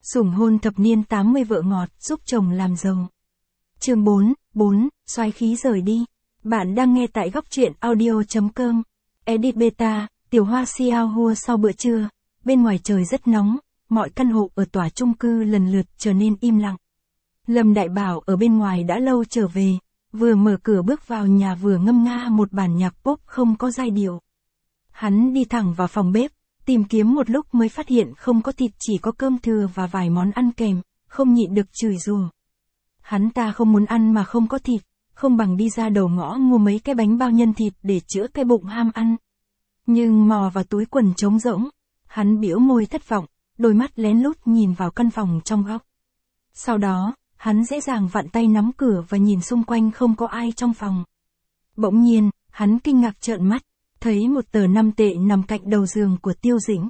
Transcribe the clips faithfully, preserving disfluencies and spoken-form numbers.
Sủng hôn thập niên tám mươi vợ ngọt, giúp chồng làm giàu. Chương bốn, bốn, xoáy khí rời đi. Bạn đang nghe tại góc truyện audio chấm com. Edit beta, tiểu hoa xiao hua sau bữa trưa. Bên ngoài trời rất nóng, mọi căn hộ ở tòa chung cư lần lượt trở nên im lặng. Lâm Đại Bảo ở bên ngoài đã lâu trở về, vừa mở cửa bước vào nhà vừa ngâm nga một bản nhạc pop không có giai điệu. Hắn đi thẳng vào phòng bếp, tìm kiếm một lúc mới phát hiện không có thịt, chỉ có cơm thừa và vài món ăn kèm, không nhịn được chửi rủa. Hắn ta không muốn ăn mà không có thịt, không bằng đi ra đầu ngõ mua mấy cái bánh bao nhân thịt để chữa cái bụng ham ăn. Nhưng mò vào túi quần trống rỗng, hắn bĩu môi thất vọng, đôi mắt lén lút nhìn vào căn phòng trong góc. Sau đó, hắn dễ dàng vặn tay nắm cửa và nhìn xung quanh không có ai trong phòng. Bỗng nhiên, hắn kinh ngạc trợn mắt, thấy một tờ năm tệ nằm cạnh đầu giường của Tiêu Dĩnh.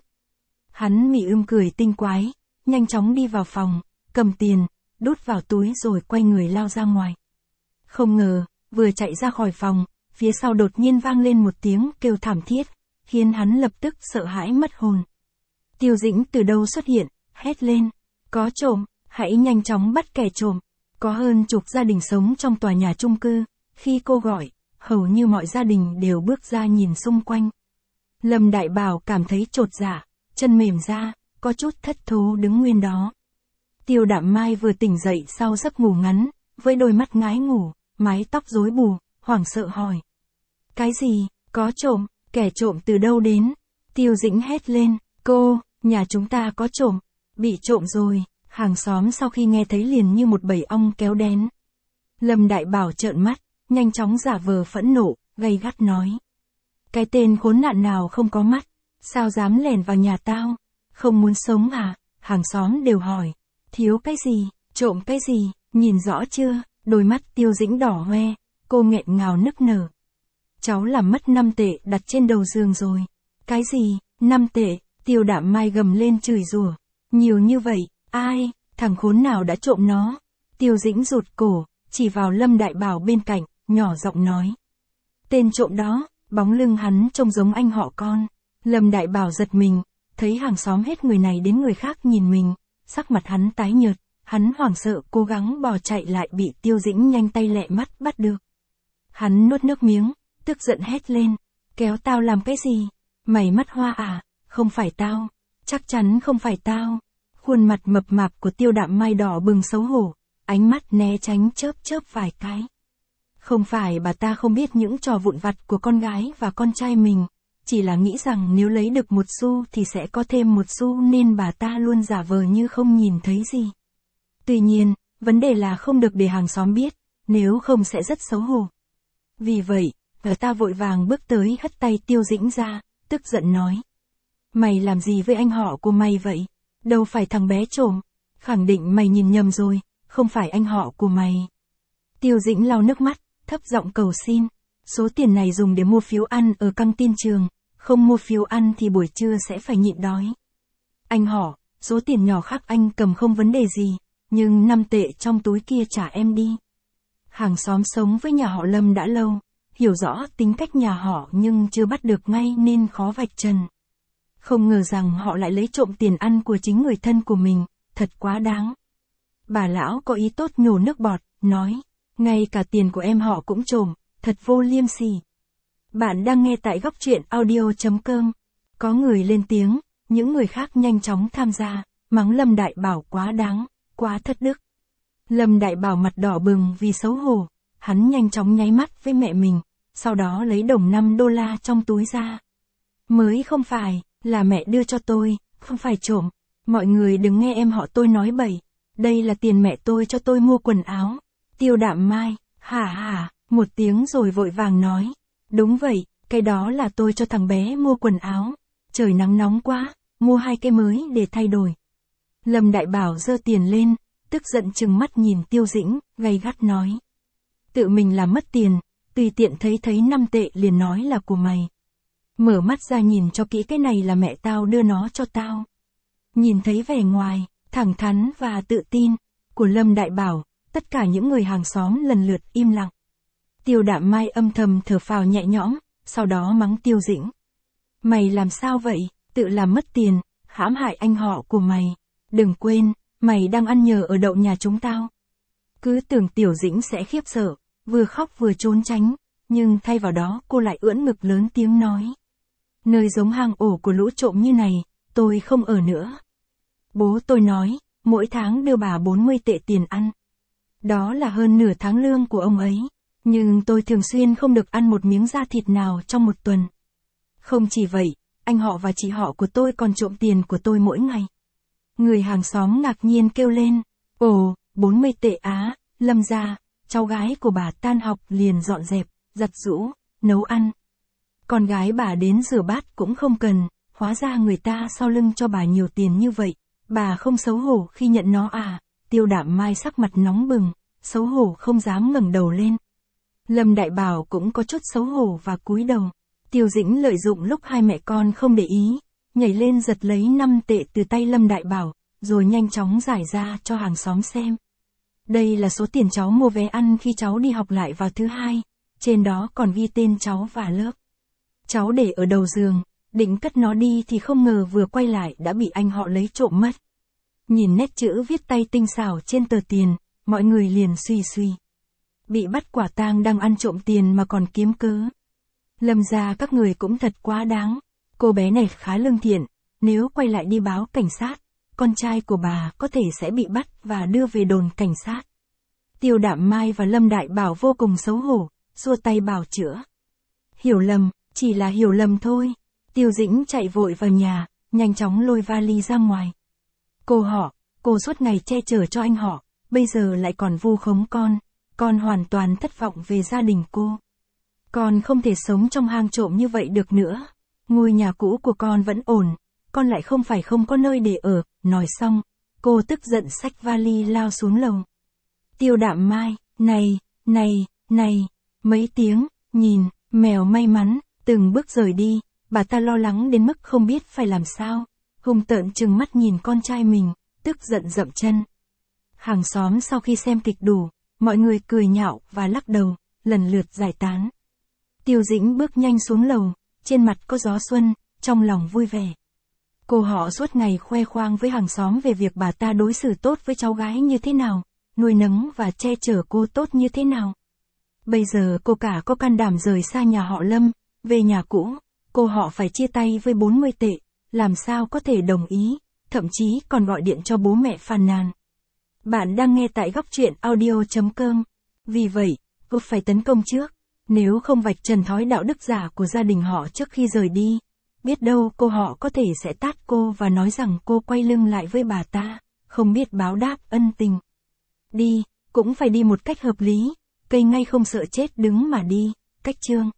Hắn mỉm ưm cười tinh quái, nhanh chóng đi vào phòng, cầm tiền, đút vào túi rồi quay người lao ra ngoài. Không ngờ, vừa chạy ra khỏi phòng, phía sau đột nhiên vang lên một tiếng kêu thảm thiết, khiến hắn lập tức sợ hãi mất hồn. Tiêu Dĩnh từ đâu xuất hiện, hét lên, có trộm, hãy nhanh chóng bắt kẻ trộm. Có hơn chục gia đình sống trong tòa nhà chung cư, khi cô gọi, hầu như mọi gia đình đều bước ra nhìn xung quanh. Lâm Đại Bảo cảm thấy chột dạ, chân mềm ra, có chút thất thố đứng nguyên đó. Tiêu Đạm Mai vừa tỉnh dậy sau giấc ngủ ngắn, với đôi mắt ngái ngủ, mái tóc rối bù, hoảng sợ hỏi. Cái gì, có trộm, kẻ trộm từ đâu đến? Tiêu Dĩnh hét lên, cô, nhà chúng ta có trộm, bị trộm rồi. Hàng xóm sau khi nghe thấy liền như một bầy ong kéo đến. Lâm Đại Bảo trợn mắt, nhanh chóng giả vờ phẫn nộ, gay gắt nói. Cái tên khốn nạn nào không có mắt, sao dám lẻn vào nhà tao? Không muốn sống à? Hàng xóm đều hỏi. Thiếu cái gì, trộm cái gì, nhìn rõ chưa? Đôi mắt Tiêu Dĩnh đỏ hoe, cô nghẹn ngào nức nở. Cháu làm mất năm tệ đặt trên đầu giường rồi. Cái gì, năm tệ? Tiêu Đạm Mai gầm lên chửi rủa. Nhiều như vậy. Ai, thằng khốn nào đã trộm nó? Tiêu Dĩnh rụt cổ, chỉ vào Lâm Đại Bảo bên cạnh, nhỏ giọng nói. Tên trộm đó, bóng lưng hắn trông giống anh họ con. Lâm Đại Bảo giật mình, thấy hàng xóm hết người này đến người khác nhìn mình, sắc mặt hắn tái nhợt, hắn hoảng sợ cố gắng bò chạy lại bị Tiêu Dĩnh nhanh tay lẹ mắt bắt được. Hắn nuốt nước miếng, tức giận hét lên, kéo tao làm cái gì? Mày mắt hoa à? Không phải tao, chắc chắn không phải tao. Khuôn mặt mập mạp của Tiêu Đạm Mai đỏ bừng xấu hổ, ánh mắt né tránh chớp chớp vài cái. Không phải bà ta không biết những trò vụn vặt của con gái và con trai mình, chỉ là nghĩ rằng nếu lấy được một xu thì sẽ có thêm một xu nên bà ta luôn giả vờ như không nhìn thấy gì. Tuy nhiên, vấn đề là không được để hàng xóm biết, nếu không sẽ rất xấu hổ. Vì vậy, bà ta vội vàng bước tới hất tay Tiêu Dĩnh ra, tức giận nói. Mày làm gì với anh họ của mày vậy? Đâu phải thằng bé trộm, khẳng định mày nhìn nhầm rồi, không phải anh họ của mày. Tiêu Dĩnh lau nước mắt, thấp giọng cầu xin, số tiền này dùng để mua phiếu ăn ở căng tin trường, không mua phiếu ăn thì buổi trưa sẽ phải nhịn đói. Anh họ, số tiền nhỏ khác anh cầm không vấn đề gì, nhưng năm tệ trong túi kia trả em đi. Hàng xóm sống với nhà họ Lâm đã lâu, hiểu rõ tính cách nhà họ nhưng chưa bắt được ngay nên khó vạch trần. Không ngờ rằng họ lại lấy trộm tiền ăn của chính người thân của mình, thật quá đáng. Bà lão có ý tốt nhổ nước bọt, nói, ngay cả tiền của em họ cũng trộm, thật vô liêm sỉ. Bạn đang nghe tại góc truyện audio chấm com. Có người lên tiếng, những người khác nhanh chóng tham gia, mắng Lâm Đại Bảo quá đáng, quá thất đức. Lâm Đại Bảo mặt đỏ bừng vì xấu hổ, hắn nhanh chóng nháy mắt với mẹ mình, sau đó lấy đồng năm đô la trong túi ra. Mới không phải. Là mẹ đưa cho tôi, không phải trộm. Mọi người đừng nghe em họ tôi nói bậy. Đây là tiền mẹ tôi cho tôi mua quần áo. Tiêu Đạm Mai, hả hả, một tiếng rồi vội vàng nói. Đúng vậy, cái đó là tôi cho thằng bé mua quần áo. Trời nắng nóng quá, mua hai cái mới để thay đổi. Lâm Đại Bảo giơ tiền lên, tức giận trừng mắt nhìn Tiêu Dĩnh, gay gắt nói. Tự mình làm mất tiền, tùy tiện thấy thấy năm tệ liền nói là của mày. Mở mắt ra nhìn cho kỹ, cái này là mẹ tao đưa nó cho tao. Nhìn thấy vẻ ngoài, thẳng thắn và tự tin, của Lâm Đại Bảo, tất cả những người hàng xóm lần lượt im lặng. Tiêu Đạm Mai âm thầm thở phào nhẹ nhõm, sau đó mắng Tiêu Dĩnh. Mày làm sao vậy, tự làm mất tiền, hãm hại anh họ của mày. Đừng quên, mày đang ăn nhờ ở đậu nhà chúng tao. Cứ tưởng Tiểu Dĩnh sẽ khiếp sợ, vừa khóc vừa trốn tránh, nhưng thay vào đó cô lại ưỡn ngực lớn tiếng nói. Nơi giống hang ổ của lũ trộm như này, tôi không ở nữa. Bố tôi nói, mỗi tháng đưa bà bốn mươi tệ tiền ăn. Đó là hơn nửa tháng lương của ông ấy, nhưng tôi thường xuyên không được ăn một miếng da thịt nào trong một tuần. Không chỉ vậy, anh họ và chị họ của tôi còn trộm tiền của tôi mỗi ngày. Người hàng xóm ngạc nhiên kêu lên, ồ, bốn mươi tệ á, Lâm gia, cháu gái của bà tan học liền dọn dẹp, giặt giũ, nấu ăn. Con gái bà đến rửa bát cũng không cần, hóa ra người ta sau lưng cho bà nhiều tiền như vậy, bà không xấu hổ khi nhận nó à. Tiêu Đạm Mai sắc mặt nóng bừng, xấu hổ không dám ngẩng đầu lên. Lâm Đại Bảo cũng có chút xấu hổ và cúi đầu. Tiêu Dĩnh lợi dụng lúc hai mẹ con không để ý, nhảy lên giật lấy năm tệ từ tay Lâm Đại Bảo, rồi nhanh chóng giải ra cho hàng xóm xem. Đây là số tiền cháu mua vé ăn khi cháu đi học lại vào thứ hai, trên đó còn ghi tên cháu và lớp. Cháu để ở đầu giường, định cất nó đi thì không ngờ vừa quay lại đã bị anh họ lấy trộm mất. Nhìn nét chữ viết tay tinh xảo trên tờ tiền, mọi người liền suy suy. Bị bắt quả tang đang ăn trộm tiền mà còn kiếm cớ. Lâm gia các người cũng thật quá đáng, cô bé này khá lương thiện, nếu quay lại đi báo cảnh sát, con trai của bà có thể sẽ bị bắt và đưa về đồn cảnh sát. Tiêu Đạm Mai và Lâm Đại Bảo vô cùng xấu hổ, xua tay bảo chữa. Hiểu lầm, chỉ là hiểu lầm thôi. Tiêu Dĩnh chạy vội vào nhà, nhanh chóng lôi vali ra ngoài. Cô họ, cô suốt ngày che chở cho anh họ, bây giờ lại còn vu khống con, con hoàn toàn thất vọng về gia đình cô. Con không thể sống trong hang trộm như vậy được nữa. Ngôi nhà cũ của con vẫn ổn, con lại không phải không có nơi để ở. Nói xong, cô tức giận xách vali lao xuống lầu. Tiêu Đạm Mai, này, này, này, mấy tiếng, nhìn, mèo may mắn, từng bước rời đi, bà ta lo lắng đến mức không biết phải làm sao, hung tợn trừng mắt nhìn con trai mình, tức giận dậm chân. Hàng xóm sau khi xem kịch đủ, mọi người cười nhạo và lắc đầu, lần lượt giải tán. Tiêu Dĩnh bước nhanh xuống lầu, trên mặt có gió xuân, trong lòng vui vẻ. Cô họ suốt ngày khoe khoang với hàng xóm về việc bà ta đối xử tốt với cháu gái như thế nào, nuôi nấng và che chở cô tốt như thế nào. Bây giờ cô cả có can đảm rời xa nhà họ Lâm, về nhà cũ, cô họ phải chia tay với bốn mươi tệ, làm sao có thể đồng ý, thậm chí còn gọi điện cho bố mẹ phàn nàn. Bạn đang nghe tại góc truyện audio chấm com. Vì vậy, cô phải tấn công trước, nếu không vạch trần thói đạo đức giả của gia đình họ trước khi rời đi. Biết đâu cô họ có thể sẽ tát cô và nói rằng cô quay lưng lại với bà ta, không biết báo đáp ân tình. Đi, cũng phải đi một cách hợp lý, cây ngay không sợ chết đứng mà đi, cách chương.